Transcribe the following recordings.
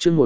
chương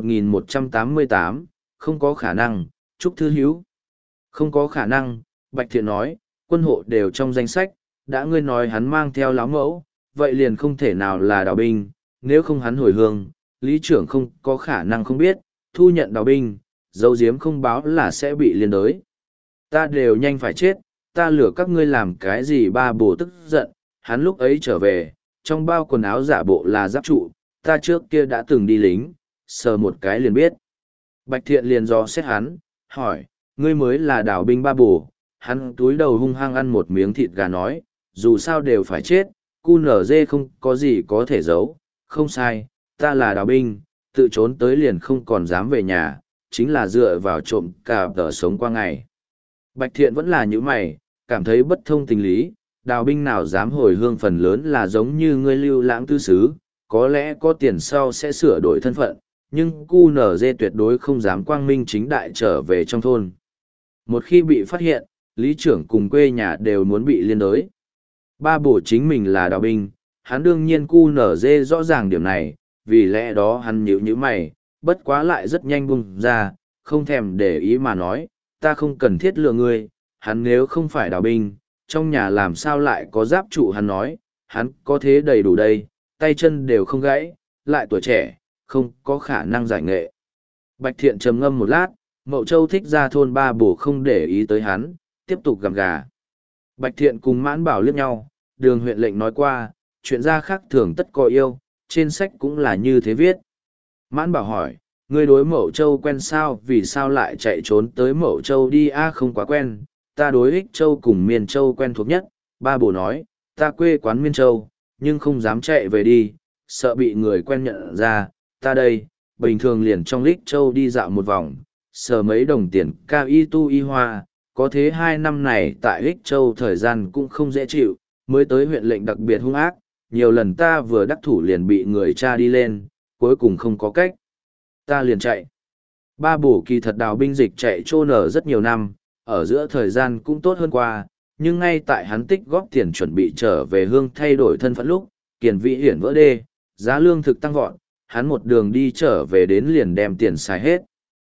1188, không có khả năng, Trúc Thư Hiếu. Không có khả năng, Bạch Thiện nói, quân hộ đều trong danh sách, đã ngươi nói hắn mang theo láo mẫu, vậy liền không thể nào là đào binh, nếu không hắn hồi hương, lý trưởng không có khả năng không biết, thu nhận đào binh, dấu diếm không báo là sẽ bị liên đới. Ta đều nhanh phải chết, ta lừa các ngươi làm cái gì? Ba bồ tức giận, hắn lúc ấy trở về, trong bao quần áo giả bộ là giáp trụ, ta trước kia đã từng đi lính, sờ một cái liền biết. Bạch Thiện liền dò xét hắn, hỏi, ngươi mới là đào binh ba bồ. Hắn túi đầu hung hăng ăn một miếng thịt gà nói, dù sao đều phải chết, cu nở dê không có gì có thể giấu, không sai, ta là đào binh, tự trốn tới liền không còn dám về nhà, chính là dựa vào trộm cà tờ sống qua ngày. Bạch Thiện vẫn là như mày, cảm thấy bất thông tình lý, đào binh nào dám hồi hương, phần lớn là giống như ngươi lưu lãng tư xứ, có lẽ có tiền sau sẽ sửa đổi thân phận, nhưng cu nở dê tuyệt đối không dám quang minh chính đại trở về trong thôn. Một khi bị phát hiện, lý trưởng cùng quê nhà đều muốn bị liên đới. Ba bổ chính mình là đào binh, hắn đương nhiên cu nở dê rõ ràng điểm này, vì lẽ đó hắn nhíu mày, bất quá lại rất nhanh bung ra, không thèm để ý mà nói, ta không cần thiết lừa ngươi, hắn nếu không phải đào binh, trong nhà làm sao lại có giáp trụ. Hắn nói, hắn có thế đầy đủ đây, tay chân đều không gãy, lại tuổi trẻ, không có khả năng giải nghệ. Bạch Thiện trầm ngâm một lát, Mậu Châu thích ra thôn ba bổ không để ý tới hắn, tiếp tục gặm gà. Bạch Thiện cùng Mãn Bảo liếc nhau, Đường huyện lệnh nói qua, chuyện gia khác thường tất có yêu, trên sách cũng là như thế viết. Mãn Bảo hỏi, ngươi đối Mậu Châu quen sao, vì sao lại chạy trốn tới Mậu Châu đi? Không quá quen, ta đối Ích Châu cùng Miên Châu quen thuộc nhất. Ba bổ nói, ta quê quán Miên Châu, nhưng không dám chạy về đi, sợ bị người quen nhận ra, ta đây, bình thường liền trong Ích Châu đi dạo một vòng, sờ mấy đồng tiền cao y tu y hoa, có thế 2 năm này tại Ích Châu thời gian cũng không dễ chịu, mới tới huyện lệnh đặc biệt hung ác, nhiều lần ta vừa đắc thủ liền bị người cha đi lên, cuối cùng không có cách. Ta liền chạy. Ba bổ kỳ thật đào binh dịch chạy trô nở rất nhiều năm, ở giữa thời gian cũng tốt hơn qua, nhưng ngay tại hắn tích góp tiền chuẩn bị trở về hương thay đổi thân phận lúc, kiền vị hiển vỡ đê, giá lương thực tăng vọt, hắn một đường đi trở về đến liền đem tiền xài hết.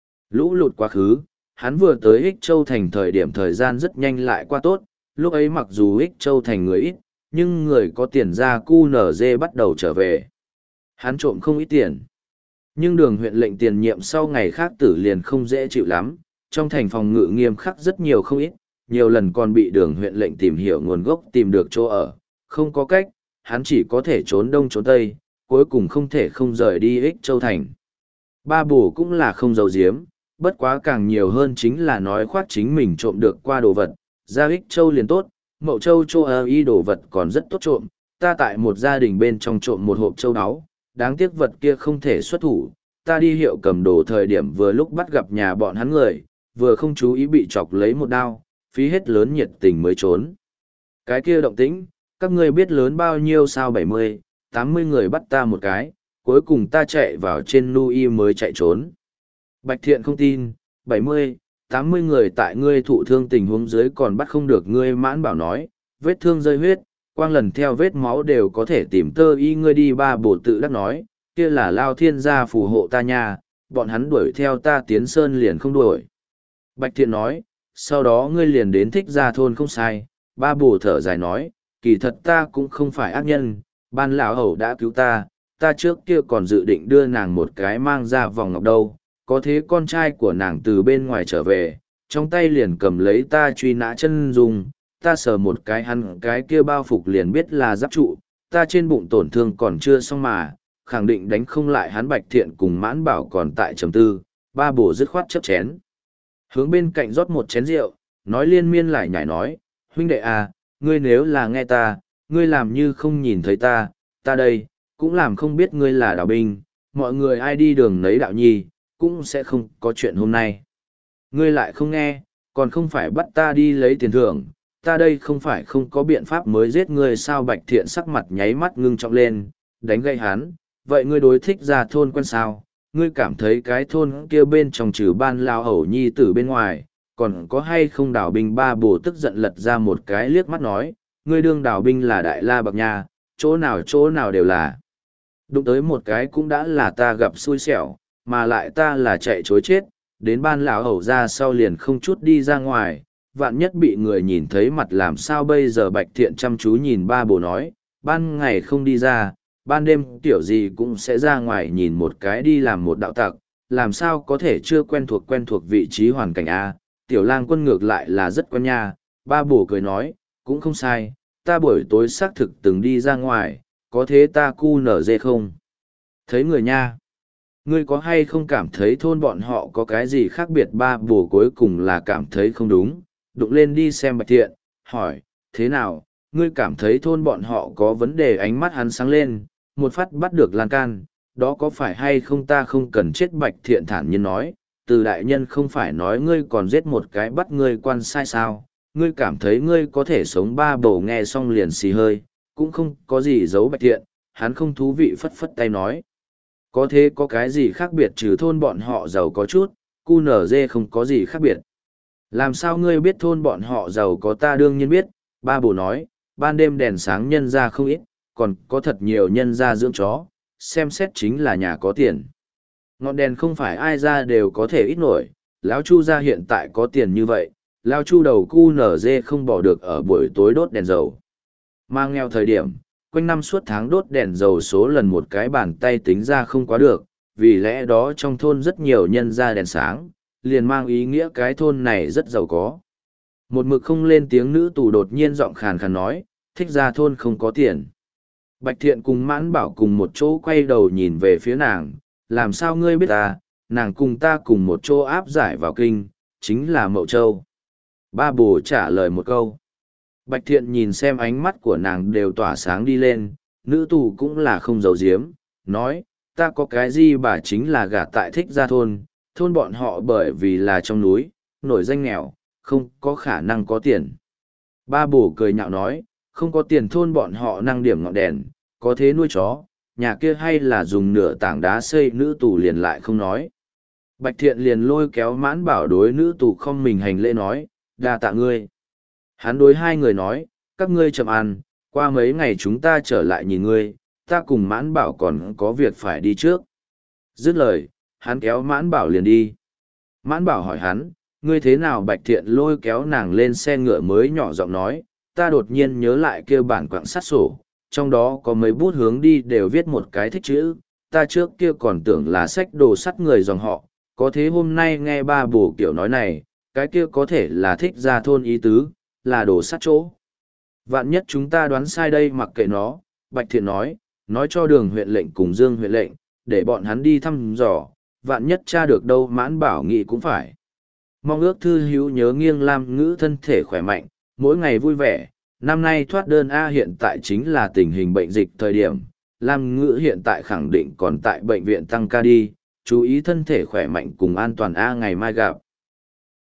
Lũ lụt quá khứ, hắn vừa tới Ích Châu thành thời điểm thời gian rất nhanh lại qua tốt, lúc ấy mặc dù Ích Châu thành người ít, nhưng người có tiền ra cu nở dê bắt đầu trở về. Hắn trộm không ít tiền. Nhưng Đường huyện lệnh tiền nhiệm sau ngày khác tử liền không dễ chịu lắm, trong thành phòng ngự nghiêm khắc rất nhiều không ít, nhiều lần còn bị Đường huyện lệnh tìm hiểu nguồn gốc tìm được chỗ ở, không có cách, hắn chỉ có thể trốn đông trốn tây, cuối cùng không thể không rời đi Ích Châu thành. Ba bổ cũng là không giấu giếm, bất quá càng nhiều hơn chính là nói khoác chính mình trộm được qua đồ vật, ra Ích Châu liền tốt, Mậu Châu chỗ ở y đồ vật còn rất tốt trộm, ta tại một gia đình bên trong trộm một hộp châu áo, đáng tiếc vật kia không thể xuất thủ, ta đi hiệu cầm đồ thời điểm vừa lúc bắt gặp nhà bọn hắn người, vừa không chú ý bị chọc lấy một đao, phí hết lớn nhiệt tình mới trốn. Cái kia động tĩnh, các ngươi biết lớn bao nhiêu sao? 70, 80 người bắt ta một cái, cuối cùng ta chạy vào trên Nui mới chạy trốn. Bạch Thiện không tin, 70, 80 người tại ngươi thụ thương tình huống dưới còn bắt không được ngươi. Mãn Bảo nói, vết thương rơi huyết, quang lần theo vết máu đều có thể tìm tơ y. Ngươi đi. Ba bổ tự đắc nói, kia là Lao Thiên gia phù hộ ta nha, bọn hắn đuổi theo ta tiến sơn liền không đuổi. Bạch Thiện nói, sau đó ngươi liền đến Thích Gia thôn không sai. Ba bổ thở dài nói, kỳ thật ta cũng không phải ác nhân, ban lão hầu đã cứu ta, ta trước kia còn dự định đưa nàng một cái mang ra vòng ngọc đâu, có thế con trai của nàng từ bên ngoài trở về, trong tay liền cầm lấy ta truy nã chân dung, ta sờ một cái hắn cái kia bao phục liền biết là giáp trụ, ta trên bụng tổn thương còn chưa xong mà, khẳng định đánh không lại hắn. Bạch Thiện cùng Mãn Bảo còn tại trầm tư, ba bổ dứt khoát chấp chén. Hướng bên cạnh rót một chén rượu, nói liên miên lại nhảy nói, huynh đệ à, ngươi nếu là nghe ta, ngươi làm như không nhìn thấy ta, ta đây, cũng làm không biết ngươi là đạo binh, mọi người ai đi đường nấy đạo nhi, cũng sẽ không có chuyện hôm nay. Ngươi lại không nghe, còn không phải bắt ta đi lấy tiền thưởng, ta đây không phải không có biện pháp mới giết ngươi sao? Bạch Thiện sắc mặt nháy mắt ngưng trọng lên, đánh gây hắn, vậy ngươi đối Thích Gia thôn quen sao? Ngươi cảm thấy cái thôn kia bên trong trừ ban lao hầu nhi tử bên ngoài, còn có hay không đào binh? Ba bổ tức giận lật ra một cái liếc mắt nói, ngươi đương đào binh là đại la bậc nha, chỗ nào đều là. Đụng tới một cái cũng đã là ta gặp xui xẻo, mà lại ta là chạy chối chết, đến ban lão hầu ra sau liền không chút đi ra ngoài, vạn nhất bị người nhìn thấy mặt làm sao bây giờ. Bạch Thiện chăm chú nhìn ba bồ nói, ban ngày không đi ra, ban đêm tiểu gì cũng sẽ ra ngoài nhìn một cái đi làm một đạo tặc, làm sao có thể chưa quen thuộc vị trí hoàn cảnh a. Tiểu lang quân ngược lại là rất quen nha. Ba bồ cười nói, cũng không sai, ta buổi tối xác thực từng đi ra ngoài, có thế ta cu nở dê không? Thấy người nha. Ngươi có hay không cảm thấy thôn bọn họ có cái gì khác biệt? Ba bồ cuối cùng là cảm thấy không đúng, đụng lên đi xem Bạch Thiện, hỏi, thế nào, ngươi cảm thấy thôn bọn họ có vấn đề? Ánh mắt hắn sáng lên, một phát bắt được lan can, đó có phải hay không ta không cần chết? Bạch Thiện thản nhiên nói, từ đại nhân không phải nói ngươi còn giết một cái bắt ngươi quan sai sao, ngươi cảm thấy ngươi có thể sống? Ba bồ nghe xong liền xì hơi, cũng không có gì giấu Bạch Thiện, hắn không thú vị phất phất tay nói. Có thế có cái gì khác biệt trừ thôn bọn họ giàu có chút, cu nở dê không có gì khác biệt. Làm sao ngươi biết thôn bọn họ giàu có? Ta đương nhiên biết, ba bồ nói, ban đêm đèn sáng nhân ra không ít, còn có thật nhiều nhân ra dưỡng chó, xem xét chính là nhà có tiền. Ngọn đèn không phải ai ra đều có thể ít nổi, lão Chu ra hiện tại có tiền như vậy, lão Chu đầu cu nở dê không bỏ được ở buổi tối đốt đèn dầu. Mang nghèo thời điểm, quanh năm suốt tháng đốt đèn dầu số lần một cái bàn tay tính ra không quá được, vì lẽ đó trong thôn rất nhiều nhân ra đèn sáng, liền mang ý nghĩa cái thôn này rất giàu có. Một mực không lên tiếng nữ tù đột nhiên giọng khàn khàn nói, thích ra thôn không có tiền. Bạch Thiện cùng Mãn Bảo cùng một chỗ quay đầu nhìn về phía nàng, làm sao ngươi biết ta? Nàng cùng ta cùng một chỗ áp giải vào kinh, chính là Mậu Châu. Ba bồ trả lời một câu. Bạch Thiện nhìn xem ánh mắt của nàng đều tỏa sáng đi lên, nữ tù cũng là không giấu giếm, nói, ta có cái gì bà chính là gả tại thích ra thôn, thôn bọn họ bởi vì là trong núi, nổi danh nghèo, không có khả năng có tiền. Ba bồ cười nhạo nói, không có tiền thôn bọn họ năng điểm ngọn đèn, có thế nuôi chó, nhà kia hay là dùng nửa tảng đá xây. Nữ tù liền lại không nói. Bạch Thiện liền lôi kéo Mãn Bảo đối nữ tù không mình hành lễ nói, đa tạ ngươi. Hắn đối hai người nói, các ngươi chậm ăn, qua mấy ngày chúng ta trở lại nhìn ngươi, ta cùng Mãn Bảo còn có việc phải đi trước. Dứt lời, hắn kéo Mãn Bảo liền đi. Mãn Bảo hỏi hắn, ngươi thế nào? Bạch Thiện lôi kéo nàng lên xe ngựa mới nhỏ giọng nói, ta đột nhiên nhớ lại kia bản quặng sắt sổ, trong đó có mấy bút hướng đi đều viết một cái thích chữ, ta trước kia còn tưởng là sách đồ sắt người dòng họ, có thế hôm nay nghe ba bồ kiểu nói này, cái kia có thể là thích ra thôn ý tứ, là đồ sắt chỗ. Vạn nhất chúng ta đoán sai đây mặc kệ nó, Bạch Thiện nói cho Đường huyện lệnh cùng Dương huyện lệnh, để bọn hắn đi thăm dò, vạn nhất tra được đâu. Mãn Bảo nghĩ cũng phải. Mong ước thư hữu nhớ nghiêng Lam Ngữ thân thể khỏe mạnh, mỗi ngày vui vẻ. Năm nay thoát đơn A, hiện tại chính là tình hình bệnh dịch thời điểm, Lam Ngữ hiện tại khẳng định còn tại bệnh viện tăng ca đi, chú ý thân thể khỏe mạnh cùng an toàn A, ngày mai gặp.